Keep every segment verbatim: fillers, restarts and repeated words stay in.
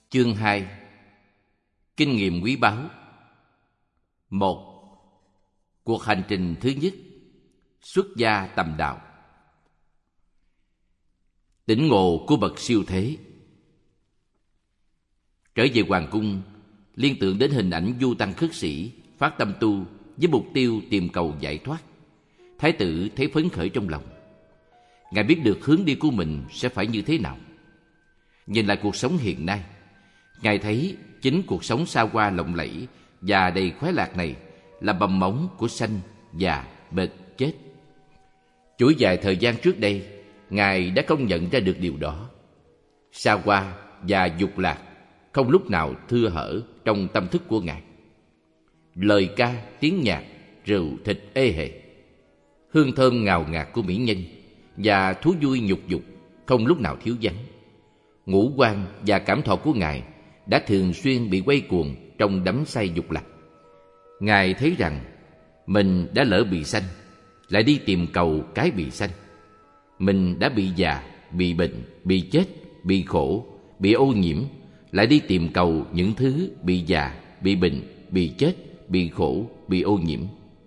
Chương hai. Kinh nghiệm quý báu. Một. Cuộc hành trình thứ nhất, xuất gia tầm đạo. Tỉnh ngộ của bậc siêu thế. Trở về hoàng cung, liên tưởng đến hình ảnh du tăng khất sĩ phát tâm tu với mục tiêu tìm cầu giải thoát. Thái tử thấy phấn khởi trong lòng. Ngài biết được hướng đi của mình sẽ phải như thế nào. Nhìn lại cuộc sống hiện nay, Ngài thấy chính cuộc sống xa hoa lộng lẫy và đầy khoái lạc này là mầm móng của sanh, già, bệnh, chết. Chuỗi dài thời gian trước đây, Ngài đã công nhận ra được điều đó. Xa hoa và dục lạc không lúc nào thưa hở trong tâm thức của Ngài. Lời ca, tiếng nhạc, rượu, thịt ê hề, hương thơm ngào ngạt của mỹ nhân và thú vui nhục dục không lúc nào thiếu vắng. Ngũ quan và cảm thọ của Ngài đã thường xuyên bị quay cuồng trong đắm say dục lạc. Ngài thấy rằng mình đã lỡ bị sanh, lại đi tìm cầu cái bị sanh. Mình đã bị già, bị bệnh, bị chết, bị khổ, bị ô nhiễm, lại đi tìm cầu những thứ bị già, bị bệnh, bị chết, bị khổ, bị ô nhiễm.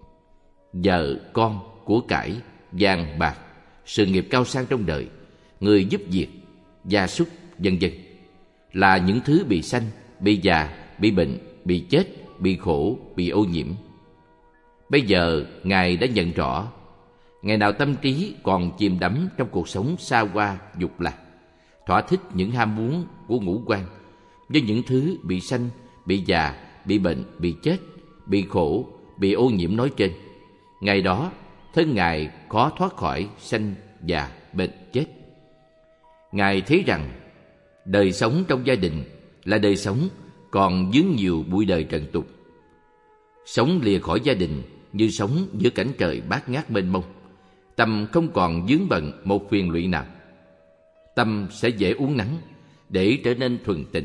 Vợ, con, của cải, vàng bạc, sự nghiệp cao sang trong đời, người giúp việc, gia súc, vân vân là những thứ bị sanh, bị già, bị bệnh, bị chết, bị khổ, bị ô nhiễm. Bây giờ Ngài đã nhận rõ, ngày nào tâm trí còn chìm đắm trong cuộc sống xa hoa dục lạc, thỏa thích những ham muốn của ngũ quan với những thứ bị sanh, bị già, bị bệnh, bị chết, bị khổ, bị ô nhiễm nói trên, ngày đó thân Ngài khó thoát khỏi sanh, già, bệnh, chết. Ngài thấy rằng đời sống trong gia đình là đời sống còn vướng nhiều bụi đời trần tục. Sống lìa khỏi gia đình như sống giữa cảnh trời bát ngát mênh mông. Tâm không còn vướng bận một phiền lụy nào. Tâm sẽ dễ uốn nắn để trở nên thuần tịnh.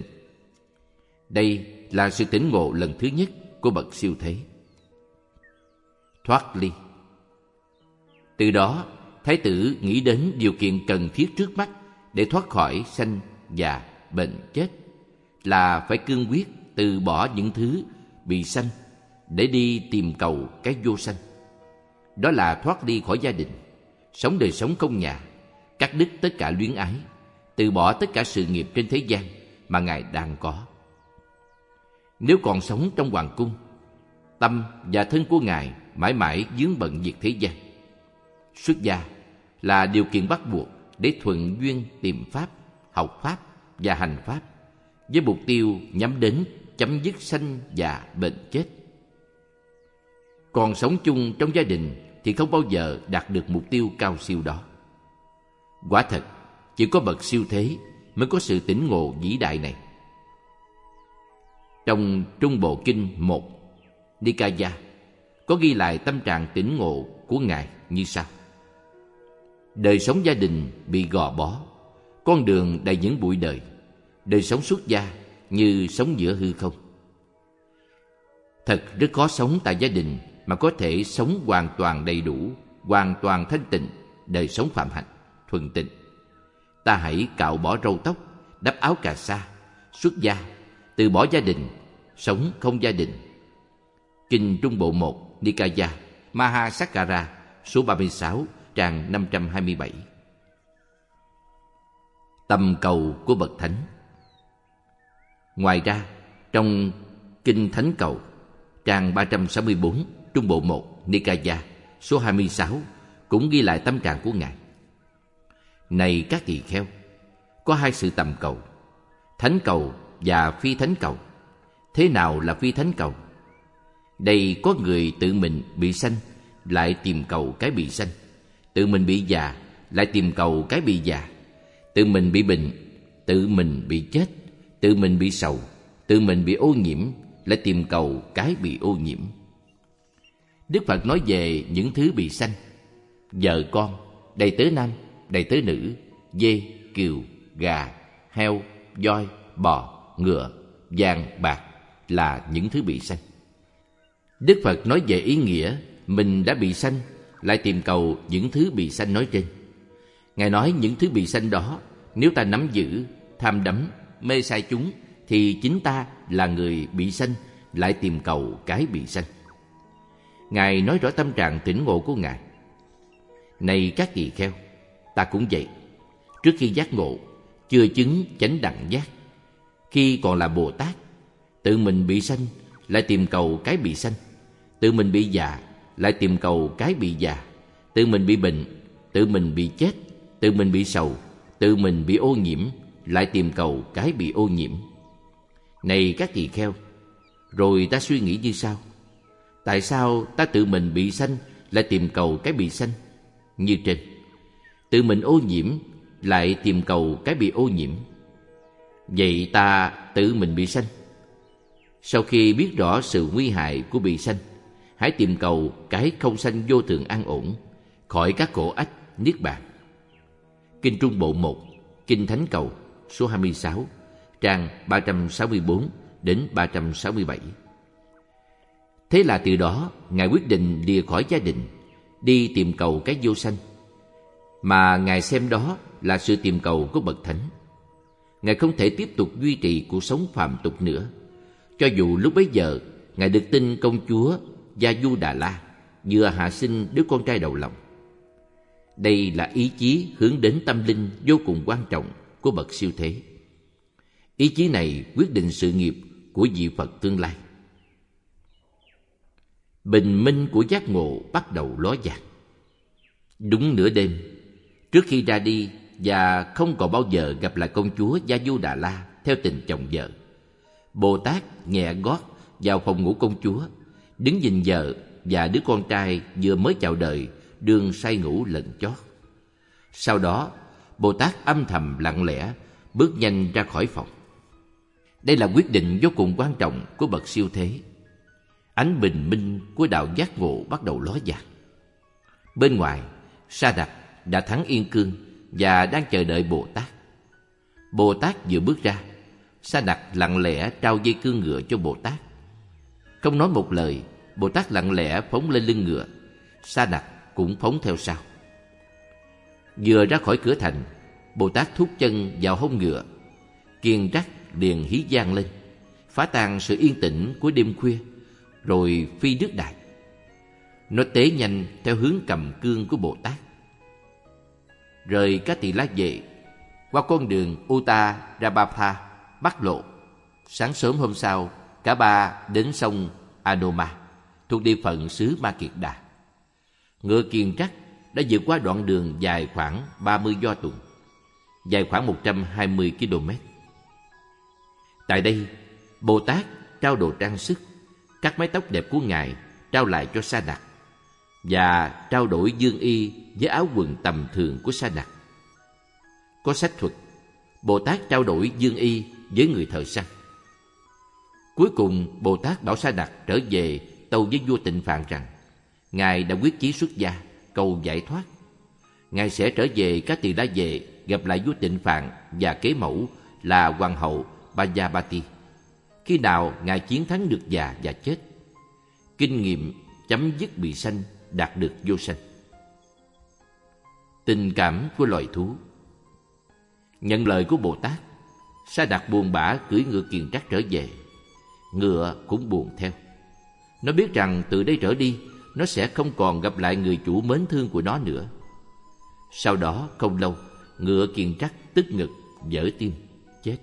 Đây là sự tỉnh ngộ lần thứ nhất của bậc siêu thế. Thoát ly. Từ đó, Thái tử nghĩ đến điều kiện cần thiết trước mắt để thoát khỏi sanh, già, bệnh, chết là phải cương quyết từ bỏ những thứ bị sanh để đi tìm cầu cái vô sanh. Đó là thoát ly khỏi gia đình, sống đời sống không nhà, cắt đứt tất cả luyến ái, từ bỏ tất cả sự nghiệp trên thế gian mà Ngài đang có. Nếu còn sống trong hoàng cung, tâm và thân của Ngài mãi mãi vướng bận việc thế gian. Xuất gia là điều kiện bắt buộc để thuận duyên tìm pháp, học pháp và hành pháp với mục tiêu nhắm đến chấm dứt sanh, già, bệnh, chết. Còn sống chung trong gia đình thì không bao giờ đạt được mục tiêu cao siêu đó. Quả thật, chỉ có bậc siêu thế mới có sự tỉnh ngộ vĩ đại này. Trong Trung Bộ Kinh một, Nikaya, có ghi lại tâm trạng tỉnh ngộ của Ngài như sau. Đời sống gia đình bị gò bó, con đường đầy những bụi đời. Đời sống xuất gia như sống giữa hư không. Thật rất khó sống tại gia đình mà có thể sống hoàn toàn đầy đủ, hoàn toàn thanh tịnh, đời sống phạm hạnh, thuần tịnh. Ta hãy cạo bỏ râu tóc, đắp áo cà sa, xuất gia, từ bỏ gia đình, sống không gia đình. Kinh Trung Bộ một, Nikaya, Mahasakara, số ba mươi sáu, trang năm trăm hai mươi bảy. Tầm cầu của bậc thánh. Ngoài ra, trong Kinh Thánh Cầu, trang ba trăm sáu mươi bốn, Trung Bộ một, Nikaya, số hai mươi sáu, cũng ghi lại tâm trạng của Ngài. Này các tỳ kheo, có hai sự tầm cầu, thánh cầu và phi thánh cầu. Thế nào là phi thánh cầu? Đây có người tự mình bị sanh, lại tìm cầu cái bị sanh. Tự mình bị già, lại tìm cầu cái bị già. Tự mình bị bệnh, tự mình bị chết. Tự mình bị sầu, tự mình bị ô nhiễm, lại tìm cầu cái bị ô nhiễm. Đức Phật nói về những thứ bị sanh: vợ con, đầy tớ nam, đầy tớ nữ, dê, cừu, gà, heo, voi, bò, ngựa, vàng, bạc là những thứ bị sanh. Đức Phật nói về ý nghĩa mình đã bị sanh, lại tìm cầu những thứ bị sanh nói trên. Ngài nói những thứ bị sanh đó, nếu ta nắm giữ, tham đắm, mê sai chúng thì chính ta là người bị sanh lại tìm cầu cái bị sanh. Ngài nói rõ tâm trạng tỉnh ngộ của Ngài. Này các tỳ kheo, ta cũng vậy. Trước khi giác ngộ, chưa chứng chánh đẳng giác, khi còn là Bồ Tát, tự mình bị sanh lại tìm cầu cái bị sanh, tự mình bị già lại tìm cầu cái bị già, tự mình bị bệnh, tự mình bị chết, tự mình bị sầu, tự mình bị ô nhiễm lại tìm cầu cái bị ô nhiễm. Này các tỳ kheo, rồi ta suy nghĩ như sau: tại sao ta tự mình bị sanh lại tìm cầu cái bị sanh? Như trên, tự mình ô nhiễm lại tìm cầu cái bị ô nhiễm. Vậy ta tự mình bị sanh. Sau khi biết rõ sự nguy hại của bị sanh, hãy tìm cầu cái không sanh vô thường an ổn, khỏi các khổ ách niết bàn. Kinh Trung Bộ một, Kinh Thánh Cầu, số hai mươi sáu, trang ba trăm sáu mươi bốn đến ba trăm sáu mươi bảy. Thế là từ đó, Ngài quyết định lìa khỏi gia đình, đi tìm cầu cái vô sanh, mà Ngài xem đó là sự tìm cầu của bậc thánh. Ngài không thể tiếp tục duy trì cuộc sống phàm tục nữa, cho dù lúc bấy giờ Ngài được tin công chúa Gia Du Đà La vừa hạ sinh đứa con trai đầu lòng. Đây là ý chí hướng đến tâm linh vô cùng quan trọng của bậc siêu thế. Ý chí này quyết định sự nghiệp của vị Phật tương lai. Bình minh của giác ngộ bắt đầu ló dạng. Đúng nửa đêm, trước khi ra đi và không còn bao giờ gặp lại công chúa Gia Du Đà La theo tình chồng vợ, Bồ Tát nhẹ gót vào phòng ngủ công chúa, đứng nhìn vợ và đứa con trai vừa mới chào đời đương say ngủ lần chót. Sau đó, Bồ Tát âm thầm lặng lẽ bước nhanh ra khỏi phòng. Đây là quyết định vô cùng quan trọng của bậc siêu thế. Ánh bình minh của đạo giác ngộ bắt đầu ló dạng. Bên ngoài, Sa Đặc đã thắng Yên Cương và đang chờ đợi Bồ Tát. Bồ Tát vừa bước ra, Sa Đặc lặng lẽ trao dây cương ngựa cho Bồ Tát. Không nói một lời, Bồ Tát lặng lẽ phóng lên lưng ngựa. Sa Đặc cũng phóng theo sau. Vừa ra khỏi cửa thành, Bồ Tát thúc chân vào hông ngựa. Kiền Trắc liền hí vang lên, phá tan sự yên tĩnh của đêm khuya, rồi phi nước đại. Nó tế nhanh theo hướng cầm cương của Bồ Tát. Rời Cát Tỳ La về, qua con đường Uttarapatha Bắc Lộ. Sáng sớm hôm sau, cả ba đến sông Anoma, thuộc địa phận xứ Ma Kiệt Đà. Ngựa Kiền Trắc đã vượt qua đoạn đường dài khoảng ba mươi do tuần, dài khoảng một trăm hai mươi ki lô mét. Tại đây, Bồ Tát trao đồ trang sức, cắt mái tóc đẹp của Ngài trao lại cho Sa Đặc và trao đổi dương y với áo quần tầm thường của Sa Đặc. Có sách thuật, Bồ Tát trao đổi dương y với người thợ săn. Cuối cùng, Bồ Tát bảo Sa Đặc trở về tâu với vua Tịnh Phạn rằng Ngài đã quyết chí xuất gia, cầu giải thoát. Ngài sẽ trở về Cát Tỳ La Vệ gặp lại vua Tịnh Phạn và kế mẫu là hoàng hậu Bajapati. Khi nào Ngài chiến thắng được già và chết, kinh nghiệm chấm dứt bị sanh, đạt được vô sanh. Tình cảm của loài thú. Nhận lời của Bồ Tát, Sa Đặc buồn bã cưỡi ngựa Kiền Trắc trở về. Ngựa cũng buồn theo. Nó biết rằng từ đây trở đi, nó sẽ không còn gặp lại người chủ mến thương của nó nữa. Sau đó không lâu, ngựa Kiền Trắc tức ngực, vỡ tim, chết.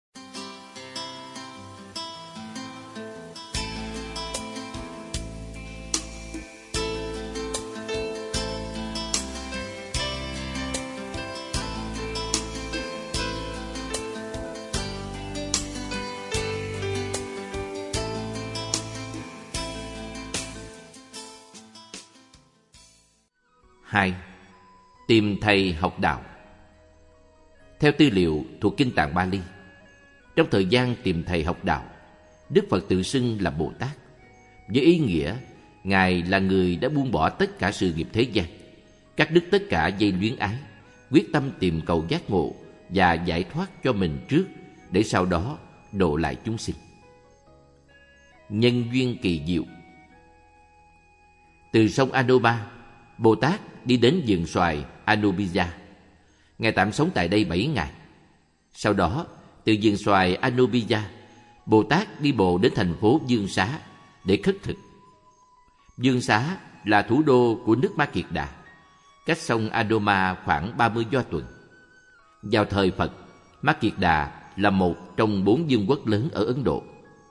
Hai. Tìm thầy học đạo. Theo tư liệu thuộc Kinh Tạng Bali, trong thời gian tìm thầy học đạo, Đức Phật tự xưng là Bồ Tát, với ý nghĩa Ngài là người đã buông bỏ tất cả sự nghiệp thế gian, cắt đứt tất cả dây luyến ái, quyết tâm tìm cầu giác ngộ và giải thoát cho mình trước, để sau đó độ lại chúng sinh. Nhân duyên kỳ diệu. Từ sông Anoma, Bồ Tát đi đến vườn xoài Anubija. Ngài tạm sống tại đây bảy ngày. Sau đó, từ vườn xoài Anubiya, Bồ Tát đi bộ đến thành phố Dương Xá để khất thực. Dương Xá là thủ đô của nước Ma Kiệt Đà, cách sông Adoma khoảng ba mươi do tuần. Vào thời Phật, Ma Kiệt Đà là một trong bốn vương quốc lớn ở Ấn Độ.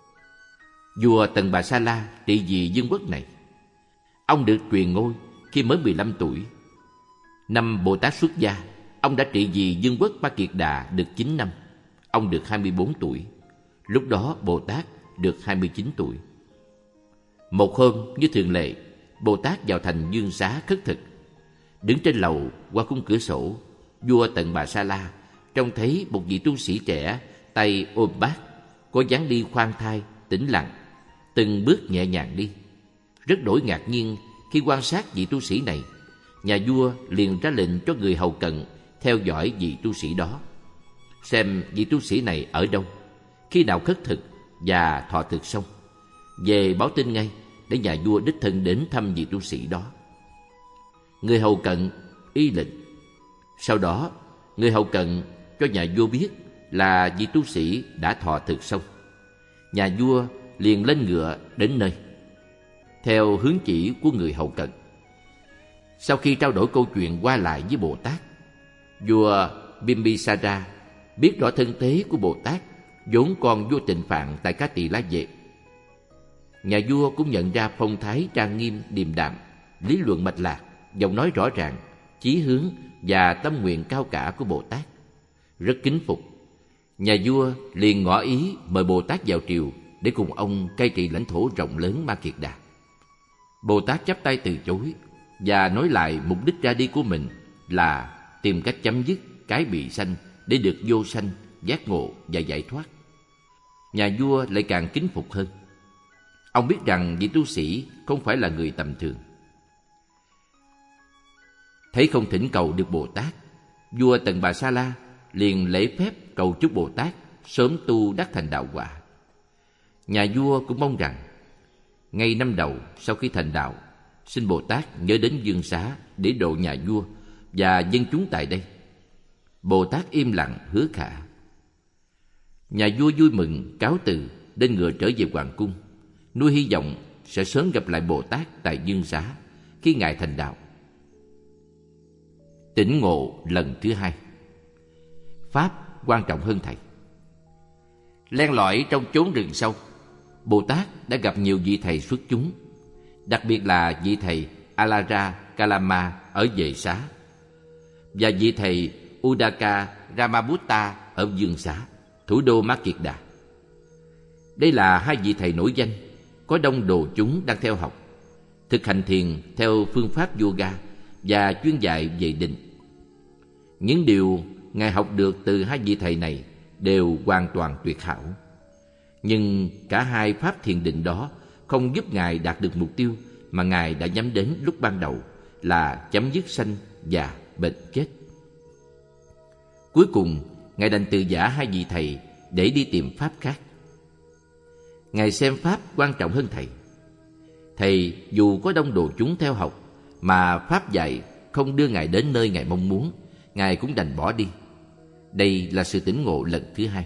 Vua Tần Bà Sa La trị vì vương quốc này. Ông được truyền ngôi khi mới mười lăm tuổi. Năm Bồ Tát xuất gia, ông đã trị vì vương quốc Ma Kiệt Đà được chín năm. Ông được hai mươi bốn tuổi. Lúc đó Bồ Tát được hai mươi chín tuổi. Một hôm như thường lệ, Bồ Tát vào thành Dương Xá khất thực. Đứng trên lầu qua khung cửa sổ, vua Tần Bà Sa La trông thấy một vị tu sĩ trẻ tay ôm bát, có dáng đi khoan thai, tĩnh lặng, từng bước nhẹ nhàng đi. Rất đổi ngạc nhiên khi quan sát vị tu sĩ này, nhà vua liền ra lệnh cho người hầu cận theo dõi vị tu sĩ đó, xem vị tu sĩ này ở đâu, khi nào khất thực và thọ thực xong, về báo tin ngay để nhà vua đích thân đến thăm vị tu sĩ đó. Người hầu cận y lệnh. Sau đó, người hầu cận cho nhà vua biết là vị tu sĩ đã thọ thực xong. Nhà vua liền lên ngựa đến nơi, theo hướng chỉ của người hầu cận. Sau khi trao đổi câu chuyện qua lại với Bồ Tát, vua Bimbisara biết rõ thân thế của Bồ Tát, vốn còn vua Tịnh Phạn tại Cát Tỳ La Vệ. Nhà vua cũng nhận ra phong thái trang nghiêm điềm đạm, lý luận mạch lạc, giọng nói rõ ràng, chí hướng và tâm nguyện cao cả của Bồ Tát, rất kính phục. Nhà vua liền ngỏ ý mời Bồ Tát vào triều để cùng ông cai trị lãnh thổ rộng lớn Ma Kiệt Đà. Bồ Tát chắp tay từ chối và nói lại mục đích ra đi của mình là tìm cách chấm dứt cái bị sanh để được vô sanh, giác ngộ và giải thoát. Nhà vua lại càng kính phục hơn. Ông biết rằng vị tu sĩ không phải là người tầm thường. Thấy không thỉnh cầu được Bồ Tát, vua Tần Bà Sa La liền lễ phép cầu chúc Bồ Tát sớm tu đắc thành đạo quả. Nhà vua cũng mong rằng ngay năm đầu sau khi thành đạo, xin Bồ Tát nhớ đến Dương Xá để độ nhà vua và dân chúng tại đây. Bồ Tát im lặng hứa khả. Nhà vua vui mừng cáo từ, lên ngựa trở về hoàng cung, nuôi hy vọng sẽ sớm gặp lại Bồ Tát tại Dương Xá khi ngài thành đạo. Tỉnh ngộ lần thứ hai. Pháp quan trọng hơn thầy. Len lỏi trong chốn rừng sâu, Bồ Tát đã gặp nhiều vị thầy xuất chúng, đặc biệt là vị thầy Alara Kalama ở Vệ Xá và vị thầy Udaka Ramabutta ở Dương Xá, thủ đô Ma Kiệt Đà. Đây là hai vị thầy nổi danh, có đông đồ chúng đang theo học, thực hành thiền theo phương pháp yoga và chuyên dạy về định. Những điều ngài học được từ hai vị thầy này đều hoàn toàn tuyệt hảo. Nhưng cả hai pháp thiền định đó không giúp ngài đạt được mục tiêu mà ngài đã nhắm đến lúc ban đầu, là chấm dứt sanh già bệnh chết. Cuối cùng, ngài đành từ giã hai vị thầy để đi tìm pháp khác. Ngài xem pháp quan trọng hơn thầy. Thầy dù có đông đồ chúng theo học mà pháp dạy không đưa ngài đến nơi ngài mong muốn, ngài cũng đành bỏ đi. Đây là sự tỉnh ngộ lần thứ hai.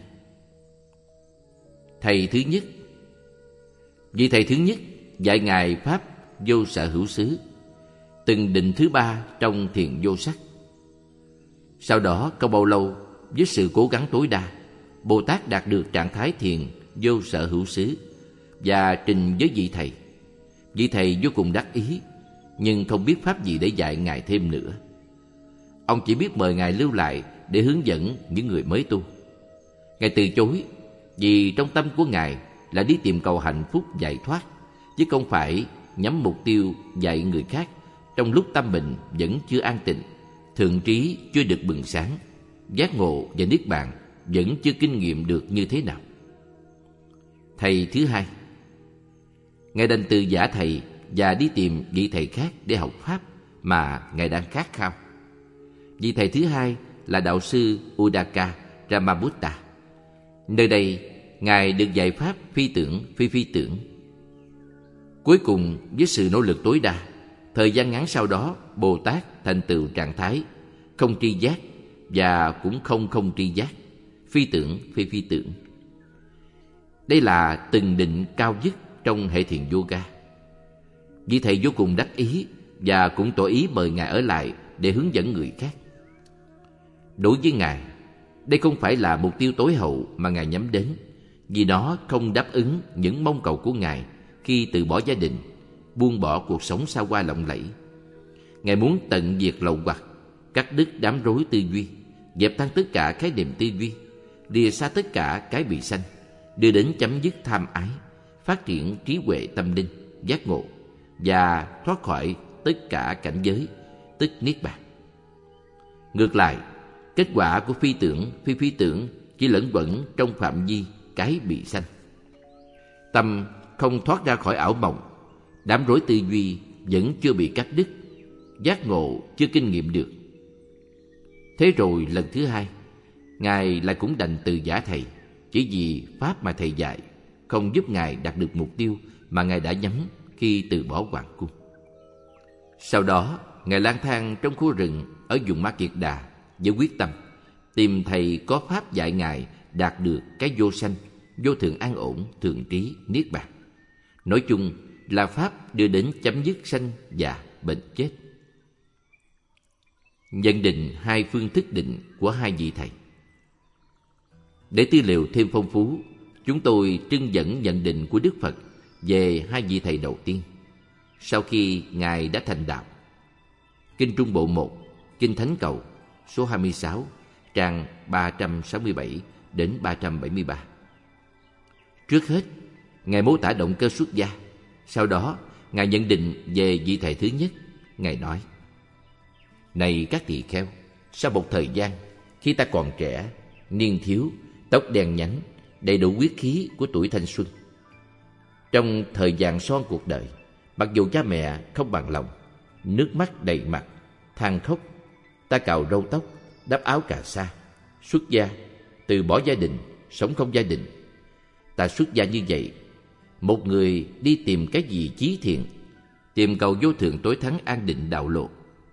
Thầy thứ nhất. Vị thầy thứ nhất dạy ngài pháp vô sở hữu xứ, từng định thứ ba trong thiền vô sắc. Sau đó không bao lâu, với sự cố gắng tối đa, Bồ Tát đạt được trạng thái thiền vô sở hữu xứ và trình với vị thầy. Vị thầy vô cùng đắc ý, nhưng không biết pháp gì để dạy ngài thêm nữa. Ông chỉ biết mời ngài lưu lại để hướng dẫn những người mới tu. Ngài từ chối vì trong tâm của ngài là đi tìm cầu hạnh phúc giải thoát, chứ không phải nhắm mục tiêu dạy người khác trong lúc tâm mình vẫn chưa an tịnh, thượng trí chưa được bừng sáng, giác ngộ và niết bàn vẫn chưa kinh nghiệm được như thế nào. Thầy thứ hai. Ngài đành từ giả thầy và đi tìm vị thầy khác để học pháp mà ngài đang khát khao. Vị thầy thứ hai là đạo sư Udaka Ramabutta. Nơi đây, ngài được dạy pháp phi tưởng phi phi tưởng. Cuối cùng, với sự nỗ lực tối đa, thời gian ngắn sau đó, Bồ Tát thành tựu trạng thái không tri giác và cũng không không tri giác, phi tưởng, phi phi tưởng. Đây là từng định cao nhất trong hệ thiền yoga. Vị thầy vô cùng đắc ý và cũng tỏ ý mời Ngài ở lại để hướng dẫn người khác. Đối với Ngài, đây không phải là mục tiêu tối hậu mà Ngài nhắm đến, vì nó không đáp ứng những mong cầu của Ngài khi từ bỏ gia đình, buông bỏ cuộc sống xa hoa lộng lẫy. Ngài muốn tận diệt lậu hoặc, cắt đứt đám rối tư duy, dẹp tan tất cả khái niệm tư duy, lìa xa tất cả cái bị sanh, đưa đến chấm dứt tham ái, phát triển trí huệ tâm linh, giác ngộ và thoát khỏi tất cả cảnh giới, tức niết bàn. Ngược lại, kết quả của phi tưởng, phi phi tưởng chỉ lẫn quẩn trong phạm vi cái bị sanh. Tâm không thoát ra khỏi ảo mộng, đám rối tư duy vẫn chưa bị cắt đứt, giác ngộ chưa kinh nghiệm được. Thế rồi lần thứ hai, Ngài lại cũng đành từ giả thầy, chỉ vì pháp mà thầy dạy không giúp Ngài đạt được mục tiêu mà Ngài đã nhắm khi từ bỏ hoàng cung. Sau đó, Ngài lang thang trong khu rừng ở vùng Ma Kiệt Đà với quyết tâm tìm thầy có pháp dạy Ngài đạt được cái vô sanh, vô thường an ổn, thường trí, niết bàn. Nói chung là pháp đưa đến chấm dứt sanh già, bệnh chết. Nhận định hai phương thức định của hai vị thầy. Để tư liệu thêm phong phú, chúng tôi trưng dẫn nhận định của Đức Phật về hai vị thầy đầu tiên sau khi Ngài đã thành đạo. Kinh Trung Bộ một, Kinh Thánh Cầu, số hai mươi sáu, trang ba trăm sáu mươi bảy đến ba trăm bảy mươi ba. Trước hết, Ngài mô tả động cơ xuất gia. Sau đó, Ngài nhận định về vị thầy thứ nhất. Ngài nói: Này các tỳ kheo, sau một thời gian, khi ta còn trẻ, niên thiếu, tóc đen nhánh, đầy đủ huyết khí của tuổi thanh xuân, trong thời vàng son cuộc đời, mặc dù cha mẹ không bằng lòng, nước mắt đầy mặt, than khóc, ta cạo râu tóc, đắp áo cà sa, xuất gia, từ bỏ gia đình, sống không gia đình. Ta xuất gia như vậy, một người đi tìm cái gì chí thiện, tìm cầu vô thượng tối thắng an định đạo lộ.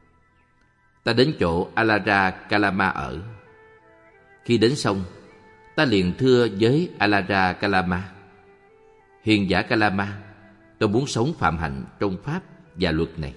Ta đến chỗ Alara Kalama ở. Khi đến xong, ta liền thưa với Alara Kalama: Hiền giả Kalama, tôi muốn sống phạm hạnh trong pháp và luật này.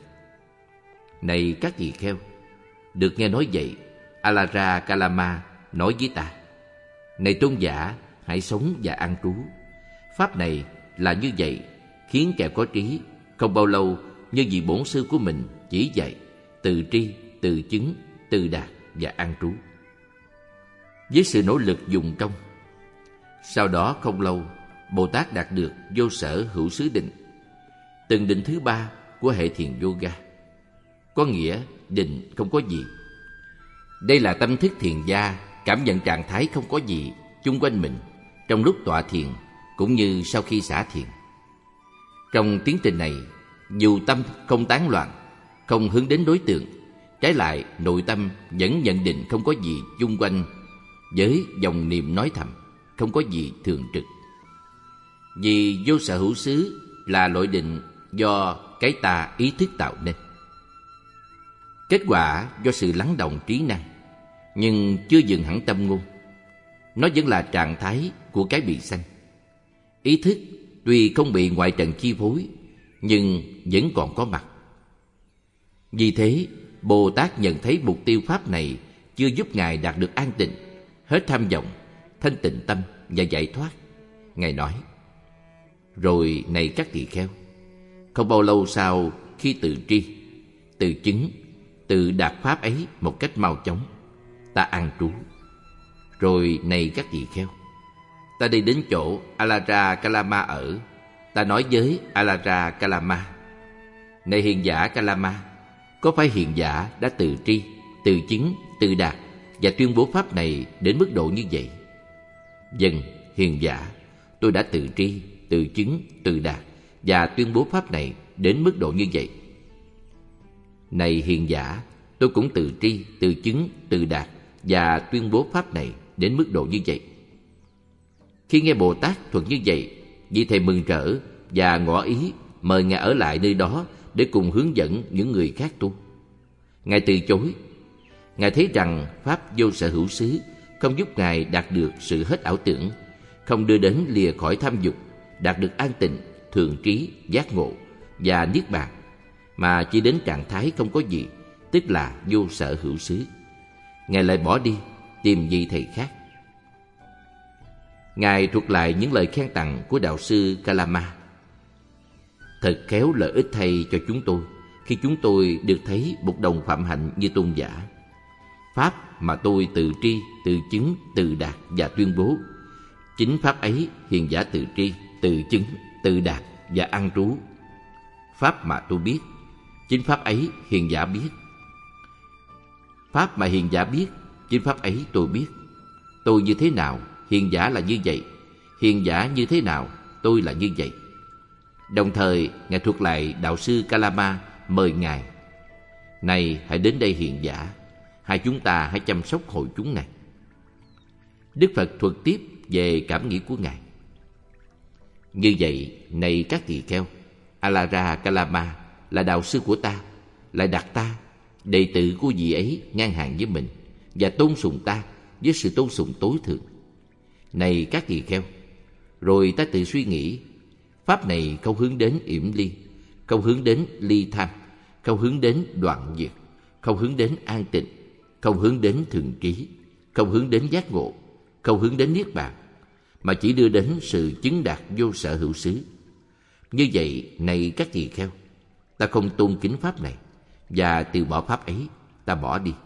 Này các tỳ kheo, được nghe nói vậy, Alara Kalama nói với ta: Này tôn giả, hãy sống và an trú. Pháp này là như vậy, khiến kẻ có trí không bao lâu như vị bổn sư của mình chỉ dạy, từ tri, từ chứng, từ đạt và an trú. Với sự nỗ lực dùng công, sau đó không lâu, Bồ Tát đạt được vô sở hữu xứ định, từng định thứ ba của hệ thiền yoga. Có nghĩa định không có gì. Đây là tâm thức thiền gia cảm nhận trạng thái không có gì chung quanh mình trong lúc tọa thiền cũng như sau khi xả thiền. Trong tiến trình này, dù tâm không tán loạn, không hướng đến đối tượng, trái lại nội tâm vẫn nhận định không có gì chung quanh với dòng niệm nói thầm, không có gì thường trực. Vì vô sở hữu xứ là loại định do cái ta ý thức tạo nên. Kết quả do sự lắng động trí năng, nhưng chưa dừng hẳn tâm ngôn. Nó vẫn là trạng thái của cái bị sanh. Ý thức tuy không bị ngoại trần chi phối, nhưng vẫn còn có mặt. Vì thế, Bồ Tát nhận thấy mục tiêu pháp này chưa giúp Ngài đạt được an tịnh, hết tham vọng, thanh tịnh tâm và giải thoát. Ngài nói: Rồi này các tỳ kheo, không bao lâu sau khi tự tri, tự chứng, tự đạt pháp ấy một cách mau chóng, ta an trú. Rồi này các tỳ kheo, ta đi đến chỗ Alara Kalama ở. Ta nói với Alara Kalama: Này hiền giả Kalama, có phải hiền giả đã tự tri, tự chứng, tự đạt và tuyên bố pháp này đến mức độ như vậy? Vâng, hiền giả, tôi đã tự tri, tự chứng, tự đạt và tuyên bố pháp này đến mức độ như vậy. Này hiền giả, tôi cũng tự tri, tự chứng, tự đạt và tuyên bố pháp này đến mức độ như vậy. Khi nghe Bồ Tát thuật như vậy, vị thầy mừng rỡ và ngỏ ý mời Ngài ở lại nơi đó để cùng hướng dẫn những người khác tu. Ngài từ chối. Ngài thấy rằng pháp vô sở hữu xứ không giúp Ngài đạt được sự hết ảo tưởng, không đưa đến lìa khỏi tham dục, đạt được an tịnh, thường trí, giác ngộ và niết bàn, mà chỉ đến trạng thái không có gì, tức là vô sở hữu xứ. Ngài lại bỏ đi, tìm vị thầy khác. Ngài thuật lại những lời khen tặng của đạo sư Kalama. Thật khéo lợi ích thay cho chúng tôi khi chúng tôi được thấy một đồng phạm hạnh như tôn giả. Pháp mà tôi tự tri, tự chứng, tự đạt và tuyên bố, chính pháp ấy hiền giả tự tri, tự chứng, tự đạt và an trú. Pháp mà tôi biết, chính pháp ấy hiền giả biết. Pháp mà hiền giả biết, chính pháp ấy tôi biết. Tôi như thế nào, hiền giả là như vậy. Hiền giả như thế nào, tôi là như vậy. Đồng thời, Ngài thuật lại đạo sư Kalama mời Ngài: Này, hãy đến đây hiền giả, hai chúng ta hãy chăm sóc hội chúng này. Đức Phật thuật tiếp về cảm nghĩ của Ngài. Như vậy, này các tỳ kheo, Alara Kalama là đạo sư của ta, lại đặt ta, đệ tử của vị ấy, ngang hàng với mình và tôn sùng ta với sự tôn sùng tối thượng. Này các tỳ kheo, rồi ta tự suy nghĩ, pháp này không hướng đến yểm ly, không hướng đến ly tham, không hướng đến đoạn diệt, không hướng đến an tịnh, không hướng đến thường trí, không hướng đến giác ngộ, không hướng đến niết bàn, mà chỉ đưa đến sự chứng đạt vô sở hữu xứ. Như vậy, này các tỳ kheo, ta không tôn kính pháp này, và từ bỏ pháp ấy, ta bỏ đi.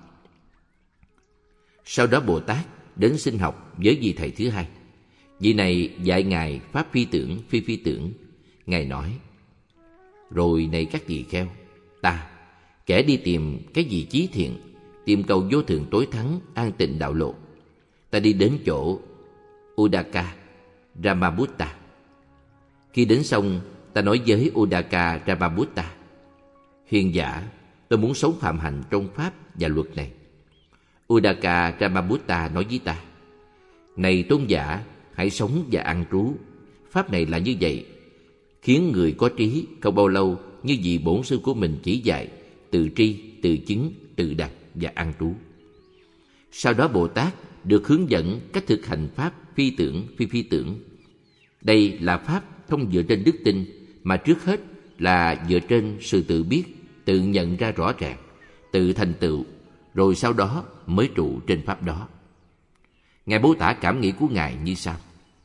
Sau đó Bồ Tát đến xin học với vị thầy thứ hai. Vị này dạy Ngài pháp phi tưởng, phi phi tưởng. Ngài nói: Rồi này các tỳ kheo, ta, kẻ đi tìm cái gì chí thiện, tìm cầu vô thượng tối thắng, an tịnh đạo lộ, ta đi đến chỗ Udaka Ramabutta. Khi đến xong, ta nói với Udaka Ramabutta: Hiền giả, tôi muốn sống phạm hạnh trong pháp và luật này. Udaka Ramabutta nói với ta: Này tôn giả, hãy sống và ăn trú. Pháp này là như vậy, khiến người có trí không bao lâu như vị bổn sư của mình chỉ dạy, tự tri, tự chứng, tự đạt và an trú. Sau đó Bồ Tát được hướng dẫn cách thực hành pháp phi tưởng, phi phi tưởng. Đây là pháp không dựa trên đức tin, mà trước hết là dựa trên sự tự biết, tự nhận ra rõ ràng, tự thành tựu, rồi sau đó mới trụ trên pháp đó. Ngài Bố Tát cảm nghĩ của Ngài như sau: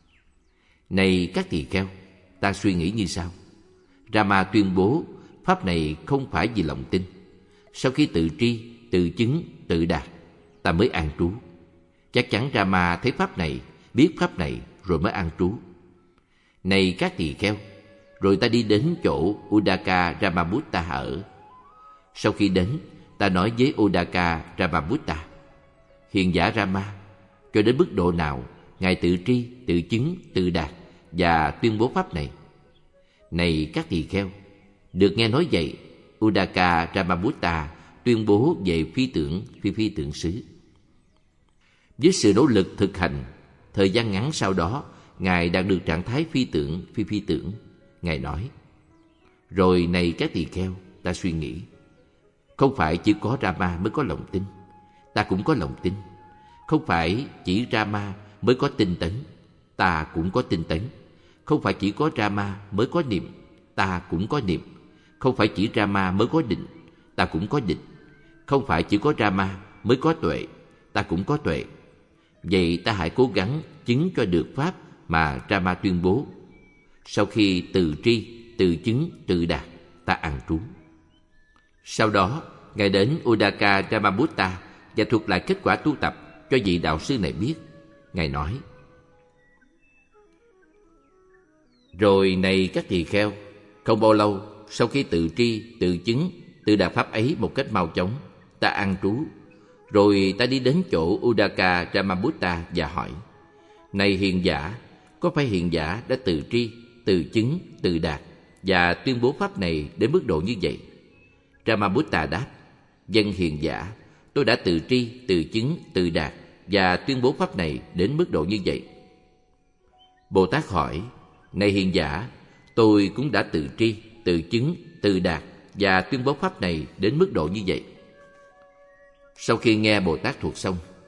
Này các tỳ kheo, ta suy nghĩ như sau. Rama tuyên bố pháp này không phải vì lòng tin. Sau khi tự tri, tự chứng, tự đạt, ta mới an trú. Chắc chắn Rama thấy pháp này, biết pháp này rồi mới an trú. Này các tỳ kheo, rồi ta đi đến chỗ Udaka Ramabutta ở. Sau khi đến, ta nói với Udaka Ramabutta: Hiền giả Rama, cho đến mức độ nào Ngài tự tri, tự chứng, tự đạt và tuyên bố pháp này? Này các tỳ kheo, được nghe nói vậy, Udaka Ramabutta tuyên bố về phi tưởng, phi phi tưởng xứ. Với sự nỗ lực thực hành, thời gian ngắn sau đó, Ngài đạt được trạng thái phi tưởng, phi phi tưởng. Ngài nói: Rồi này các tỳ kheo, ta suy nghĩ, không phải chỉ có Rama mới có lòng tin, ta cũng có lòng tin. Không phải chỉ Rama mới có tinh tấn, ta cũng có tinh tấn. Không phải chỉ có Rama mới có niệm, ta cũng có niệm. Không phải chỉ Rama mới có định, ta cũng có định. Không phải chỉ có Rama mới có tuệ, ta cũng có tuệ. Vậy ta hãy cố gắng chứng cho được pháp mà Rama tuyên bố. Sau khi tự tri, tự chứng, tự đạt, ta an trú. Sau đó, Ngài đến Udaka Ramabutta và thuật lại kết quả tu tập cho vị đạo sư này biết. Ngài nói: Rồi này các tỳ kheo, không bao lâu sau khi tự tri, tự chứng, tự đạt pháp ấy một cách mau chóng, ta an trú. Rồi ta đi đến chỗ Udaka Ramabutta và hỏi: Này hiền giả, có phải hiền giả đã tự tri, tự chứng, tự đạt và tuyên bố pháp này đến mức độ như vậy? Ramabutta đáp: Vâng hiền giả, tôi đã tự tri, tự chứng, tự đạt và tuyên bố pháp này đến mức độ như vậy. Bồ Tát hỏi: Này hiền giả, tôi cũng đã tự tri, tự chứng, tự đạt và tuyên bố pháp này đến mức độ như vậy. Sau khi nghe Bồ Tát thuộc xong,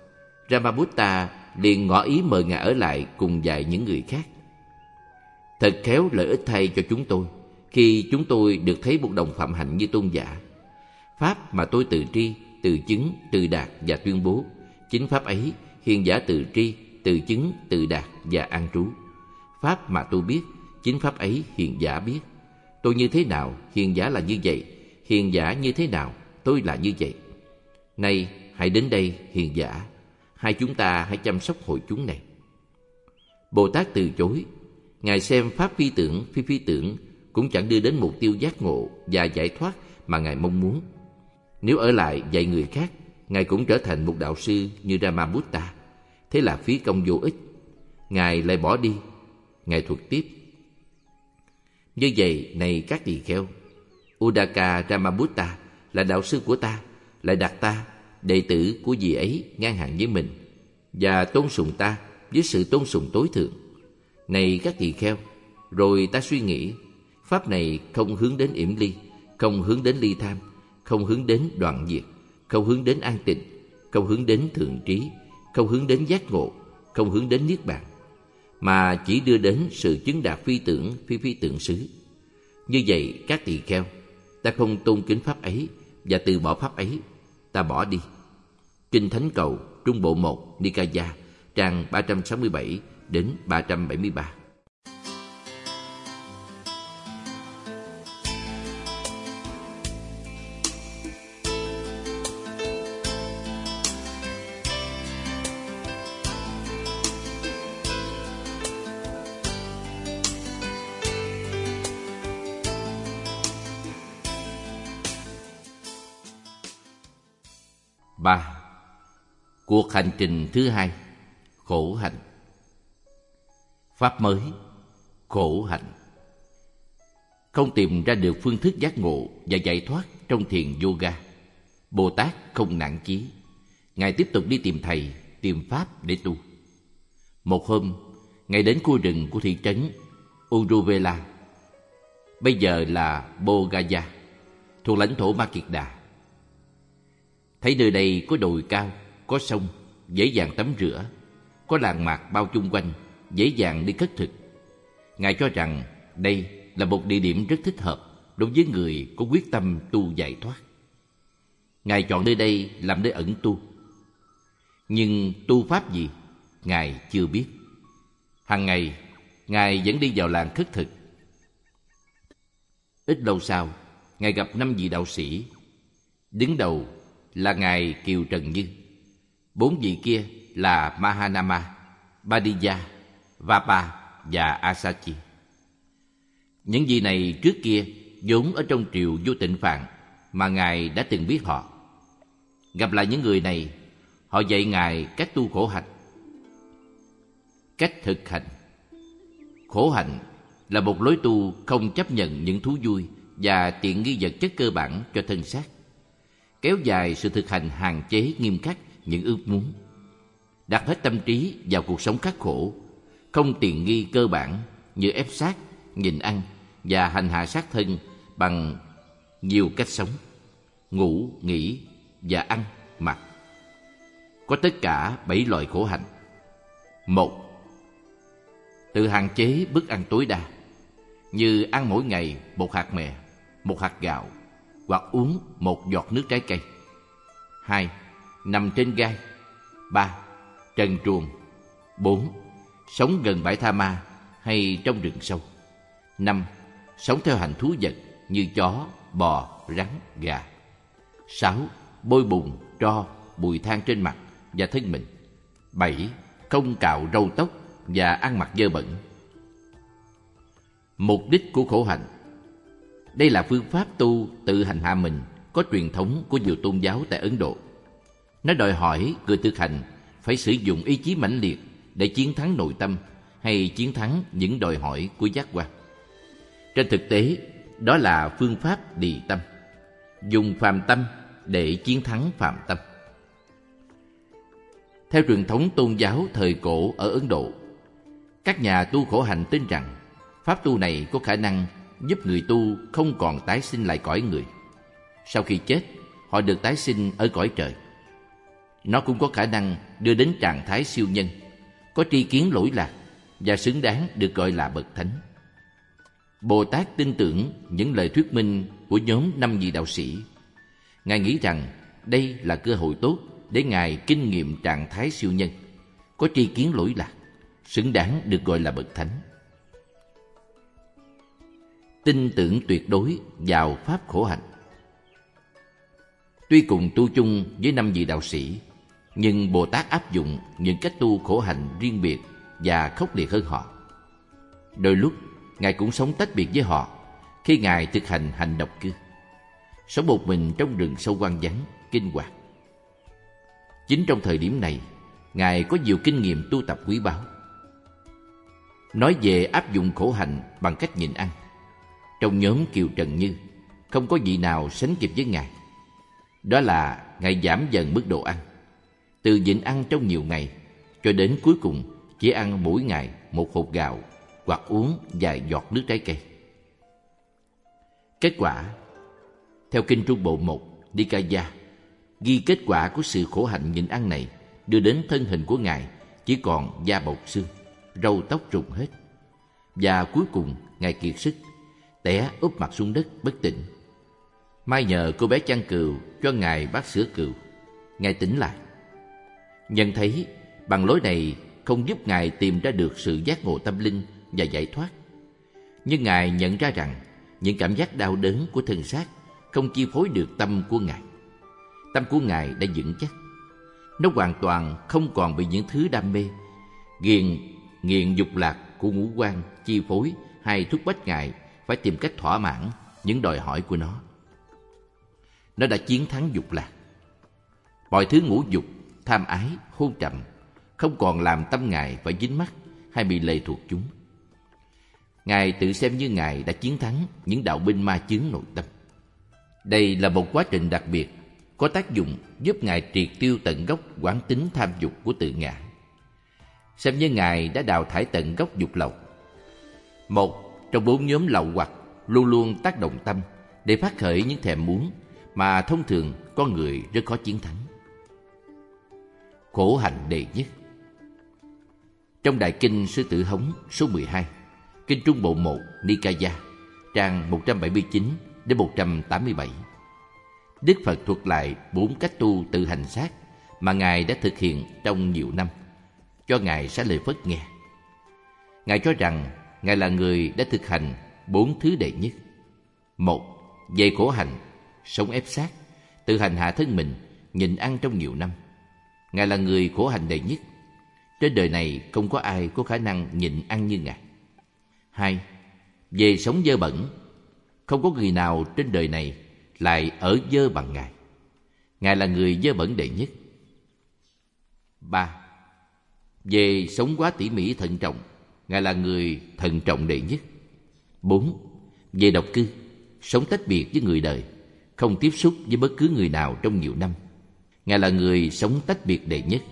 Ramabutta liền ngỏ ý mời Ngài ở lại cùng dạy những người khác. Thật khéo lợi ích thay cho chúng tôi khi chúng tôi được thấy một đồng phạm hạnh như tôn giả. Pháp mà tôi tự tri, tự chứng, tự đạt và tuyên bố, chính Pháp ấy hiền giả tự tri, tự chứng, tự đạt và an trú. Pháp mà tôi biết, chính Pháp ấy hiền giả biết. Tôi như thế nào, hiền giả là như vậy. Hiền giả như thế nào, tôi là như vậy. Này, hãy đến đây, hiền giả. Hai chúng ta hãy chăm sóc hội chúng này. Bồ Tát từ chối. Ngài xem Pháp phi tưởng, phi phi tưởng cũng chẳng đưa đến mục tiêu giác ngộ và giải thoát mà Ngài mong muốn. Nếu ở lại dạy người khác, Ngài cũng trở thành một đạo sư như Ramabutta. Thế là phí công vô ích. Ngài lại bỏ đi. Ngài thuật tiếp. Như vậy, này các tỳ kheo, Udaka Ramabutta là đạo sư của ta, lại đặt ta, đệ tử của vị ấy, ngang hàng với mình, và tôn sùng ta với sự tôn sùng tối thượng. Này các tỳ kheo, rồi ta suy nghĩ, Pháp này không hướng đến yểm ly, không hướng đến ly tham, không hướng đến đoạn diệt, không hướng đến an tịnh, không hướng đến thượng trí, không hướng đến giác ngộ, không hướng đến niết bàn, mà chỉ đưa đến sự chứng đạt phi tưởng, phi phi tưởng xứ. Như vậy các tỳ kheo, ta không tôn kính Pháp ấy và từ bỏ Pháp ấy, ta bỏ đi. Kinh Thánh Cầu, Trung Bộ một, Nikaya, trang ba trăm sáu mươi bảy đến ba trăm bảy mươi ba. Ba. Cuộc hành trình thứ hai, khổ hạnh. Pháp mới, khổ hạnh. Không tìm ra được phương thức giác ngộ và giải thoát trong thiền yoga, Bồ Tát không nản chí. Ngài tiếp tục đi tìm thầy, tìm pháp để tu. Một hôm, Ngài đến khu rừng của thị trấn Uruvela, bây giờ là Bodh-gaya, thuộc lãnh thổ Ma Kiệt Đà. Thấy nơi đây có đồi cao, có sông, dễ dàng tắm rửa, có làng mạc bao chung quanh, dễ dàng đi khất thực. Ngài cho rằng đây là một địa điểm rất thích hợp đối với người có quyết tâm tu giải thoát. Ngài chọn nơi đây làm nơi ẩn tu. Nhưng tu pháp gì, Ngài chưa biết. Hàng ngày, Ngài vẫn đi vào làng khất thực. Ít lâu sau, Ngài gặp năm vị đạo sĩ. Đứng đầu là Ngài Kiều Trần Như. Bốn vị kia là Mahanama, Badiya, Vapa và Asachi. Những vị này trước kia vốn ở trong triều Vô Tịnh Phạn mà Ngài đã từng biết họ. Gặp lại những người này, họ dạy Ngài cách tu khổ hạnh. Cách thực hành. Khổ hạnh là một lối tu không chấp nhận những thú vui và tiện nghi vật chất cơ bản cho thân xác, kéo dài sự thực hành hạn chế nghiêm khắc những ước muốn, đặt hết tâm trí vào cuộc sống khắc khổ, không tiện nghi cơ bản như ép sát, nhịn ăn và hành hạ sát thân bằng nhiều cách sống, ngủ, nghỉ và ăn, mặc. Có tất cả bảy loại khổ hạnh. Một, tự hạn chế bức ăn tối đa, như ăn mỗi ngày một hạt mè, một hạt gạo, hoặc uống một giọt nước trái cây. Hai, nằm trên gai. Ba, trần truồng. Bốn, sống gần bãi tha ma hay trong rừng sâu. Năm, sống theo hành thú vật như chó, bò, rắn, gà. Sáu, bôi bùn, tro, bụi than trên mặt và thân mình. Bảy, không cạo râu tóc và ăn mặc dơ bẩn. Mục đích của khổ hạnh. Đây là phương pháp tu tự hành hạ mình có truyền thống của nhiều tôn giáo tại Ấn Độ. Nó đòi hỏi người thực hành phải sử dụng ý chí mãnh liệt để chiến thắng nội tâm hay chiến thắng những đòi hỏi của giác quan. Trên thực tế, đó là phương pháp đì tâm, dùng phàm tâm để chiến thắng phàm tâm. Theo truyền thống tôn giáo thời cổ ở Ấn Độ, các nhà tu khổ hạnh tin rằng pháp tu này có khả năng giúp người tu không còn tái sinh lại cõi người. Sau khi chết, họ được tái sinh ở cõi trời. Nó cũng có khả năng đưa đến trạng thái siêu nhân, có tri kiến lỗi lạc và xứng đáng được gọi là bậc thánh. Bồ Tát tin tưởng những lời thuyết minh của nhóm năm vị đạo sĩ. Ngài nghĩ rằng đây là cơ hội tốt để Ngài kinh nghiệm trạng thái siêu nhân, có tri kiến lỗi lạc, xứng đáng được gọi là bậc thánh. Tin tưởng tuyệt đối vào pháp khổ hạnh. Tuy cùng tu chung với năm vị đạo sĩ, nhưng Bồ Tát áp dụng những cách tu khổ hạnh riêng biệt và khốc liệt hơn họ. Đôi lúc Ngài cũng sống tách biệt với họ khi Ngài thực hành hành độc cư, sống một mình trong rừng sâu hoang vắng, kinh hoàng. Chính trong thời điểm này, Ngài có nhiều kinh nghiệm tu tập quý báu. Nói về áp dụng khổ hạnh bằng cách nhịn ăn, trong nhóm Kiều Trần Như không có vị nào sánh kịp với Ngài. Đó là Ngài giảm dần mức độ ăn, từ nhịn ăn trong nhiều ngày cho đến cuối cùng chỉ ăn mỗi ngày một hột gạo hoặc uống vài giọt nước trái cây. Kết quả, theo Kinh Trung Bộ một Nikaya, ghi kết quả của sự khổ hạnh nhịn ăn này đưa đến thân hình của Ngài chỉ còn da bọc xương, râu tóc rụng hết. Và cuối cùng Ngài kiệt sức, té úp mặt xuống đất bất tỉnh. May nhờ cô bé chăn cừu cho Ngài bát sữa cừu, Ngài tỉnh lại. Nhận thấy bằng lối này không giúp Ngài tìm ra được sự giác ngộ tâm linh và giải thoát, nhưng Ngài nhận ra rằng những cảm giác đau đớn của thân xác không chi phối được tâm của Ngài. Tâm của Ngài đã vững chắc. Nó hoàn toàn không còn bị những thứ đam mê, ghiền nghiện dục lạc của ngũ quan chi phối hay thúc bách Ngài phải tìm cách thỏa mãn những đòi hỏi của nó. Nó đã chiến thắng dục lạc. Mọi thứ ngũ dục, tham ái, hôn trầm không còn làm tâm Ngài phải dính mắc hay bị lệ thuộc chúng. Ngài tự xem như Ngài đã chiến thắng những đạo binh ma chướng nội tâm. Đây là một quá trình đặc biệt, có tác dụng giúp Ngài triệt tiêu tận gốc quán tính tham dục của tự ngã. Xem như Ngài đã đào thải tận gốc dục lậu, một trong bốn nhóm lậu hoặc luôn luôn tác động tâm để phát khởi những thèm muốn mà thông thường con người rất khó chiến thắng. Khổ hạnh đệ nhất. Trong Đại Kinh Sư Tử Hống số mười hai, Kinh Trung Bộ một Nikaya, trang một trăm bảy mươi chín đến một trăm tám mươi bảy, Đức Phật thuật lại bốn cách tu tự hành sát mà Ngài đã thực hiện trong nhiều năm cho Ngài Xá Lợi Phất nghe. Ngài cho rằng Ngài là người đã thực hành bốn thứ đệ nhất. Một, về khổ hạnh, sống ép sát, tự hành hạ thân mình, nhịn ăn trong nhiều năm. Ngài là người khổ hạnh đệ nhất. Trên đời này không có ai có khả năng nhịn ăn như Ngài. Hai, về sống dơ bẩn, không có người nào trên đời này lại ở dơ bằng Ngài. Ngài là người dơ bẩn đệ nhất. Ba, về sống quá tỉ mỉ thận trọng, Ngài là người thận trọng đệ nhất. Bốn, về độc cư, sống tách biệt với người đời, không tiếp xúc với bất cứ người nào trong nhiều năm. Ngài là người sống tách biệt đệ nhất.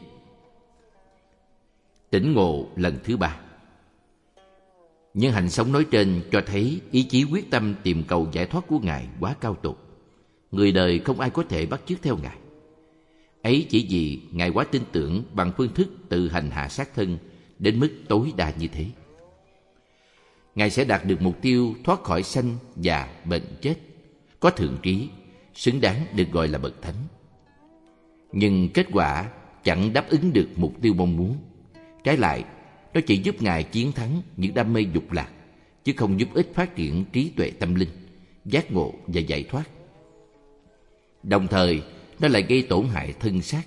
Tỉnh ngộ lần thứ ba. Những hành sống nói trên cho thấy ý chí quyết tâm tìm cầu giải thoát của Ngài quá cao tột. Người đời không ai có thể bắt chước theo Ngài. Ấy chỉ vì Ngài quá tin tưởng bằng phương thức tự hành hạ sát thân đến mức tối đa như thế. Ngài sẽ đạt được mục tiêu thoát khỏi sanh già bệnh chết, có thượng trí, xứng đáng được gọi là bậc thánh. Nhưng kết quả chẳng đáp ứng được mục tiêu mong muốn. Trái lại, nó chỉ giúp Ngài chiến thắng những đam mê dục lạc, chứ không giúp ích phát triển trí tuệ tâm linh, giác ngộ và giải thoát. Đồng thời, nó lại gây tổn hại thân xác.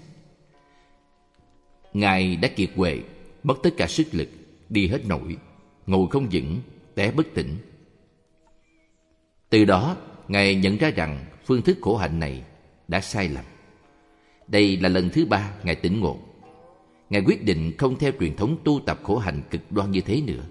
Ngài đã kiệt quệ, mất tất cả sức lực, đi hết nổi, ngồi không vững, té bất tỉnh. Từ đó, Ngài nhận ra rằng phương thức khổ hạnh này đã sai lầm. Đây là lần thứ ba Ngài tỉnh ngộ. Ngài quyết định không theo truyền thống tu tập khổ hạnh cực đoan như thế nữa.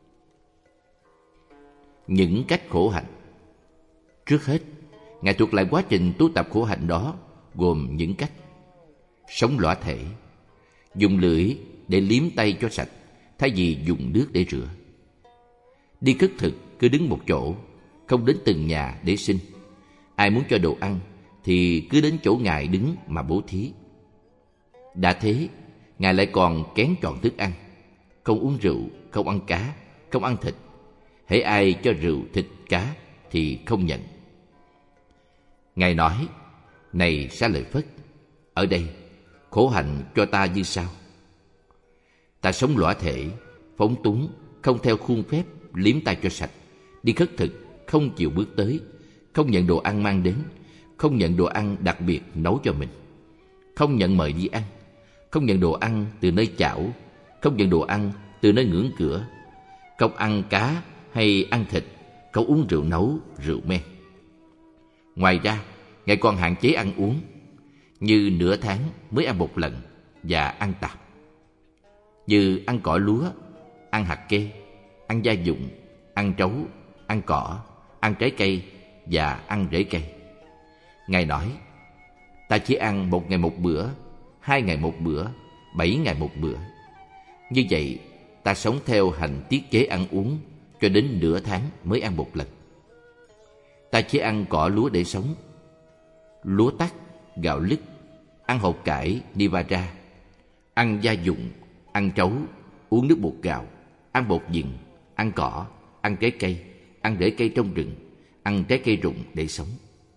Những cách khổ hạnh. Trước hết, Ngài thuật lại quá trình tu tập khổ hạnh đó gồm những cách: sống lõa thể, dùng lưỡi để liếm tay cho sạch thay vì dùng nước để rửa; đi khất thực cứ đứng một chỗ, không đến từng nhà để xin; ai muốn cho đồ ăn thì cứ đến chỗ Ngài đứng mà bố thí; Đã thế, Ngài lại còn kén chọn thức ăn, không uống rượu, không ăn cá, không ăn thịt. Hễ ai cho rượu, thịt, cá thì không nhận. Ngài nói, này Xá Lợi Phất, ở đây khổ hạnh cho ta như sau. Ta sống lõa thể, phóng túng, không theo khuôn phép, liếm tay cho sạch, đi khất thực, không chịu bước tới, không nhận đồ ăn mang đến, không nhận đồ ăn đặc biệt nấu cho mình, không nhận mời đi ăn, không nhận đồ ăn từ nơi chảo, không nhận đồ ăn từ nơi ngưỡng cửa, không ăn cá hay ăn thịt, không uống rượu nấu, rượu men. Ngoài ra, Ngài còn hạn chế ăn uống, như nửa tháng mới ăn một lần và ăn tạp, như ăn cỏ lúa, ăn hạt kê, ăn gia dụng, ăn trấu, ăn cỏ, ăn trái cây và ăn rễ cây. Ngài nói, ta chỉ ăn một ngày một bữa, hai ngày một bữa, bảy ngày một bữa. Như vậy, ta sống theo hành tiết chế ăn uống cho đến nửa tháng mới ăn một lần. Ta chỉ ăn cỏ lúa để sống, lúa tắc, gạo lứt, ăn hột cải, nivara, ăn gia dụng, ăn trấu, uống nước bột gạo, ăn bột vừng, ăn cỏ, ăn trái cây, ăn rễ cây trong rừng, ăn trái cây rụng để sống.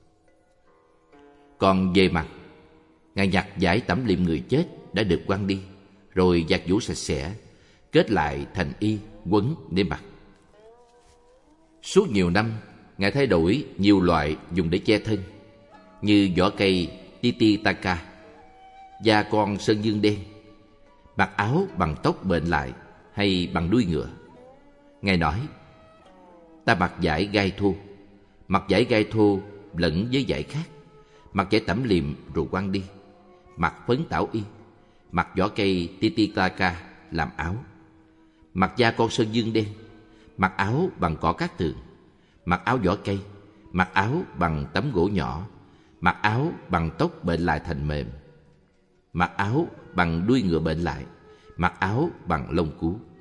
Còn về mặt, Ngài nhặt giải tẩm liệm người chết đã được quăng đi, rồi giặt giũ sạch sẽ, kết lại thành y, quấn để mặc. Suốt nhiều năm, Ngài thay đổi nhiều loại dùng để che thân, như vỏ cây Tititaka, da con sơn dương đen, mặc áo bằng tóc bệnh lại hay bằng đuôi ngựa. Ngài nói, ta mặc vải gai thô, mặc vải gai thô lẫn với vải khác, mặc vải tẩm liệm rồi quăng đi, mặc phấn tảo y, mặc vỏ cây Tititaka làm áo, mặc da con sơn dương đen, mặc áo bằng cỏ cát tường, mặc áo vỏ cây, mặc áo bằng tấm gỗ nhỏ, mặc áo bằng tóc bệnh lại thành mềm, mặc áo bằng đuôi ngựa bệnh lại, mặc áo bằng lông cú.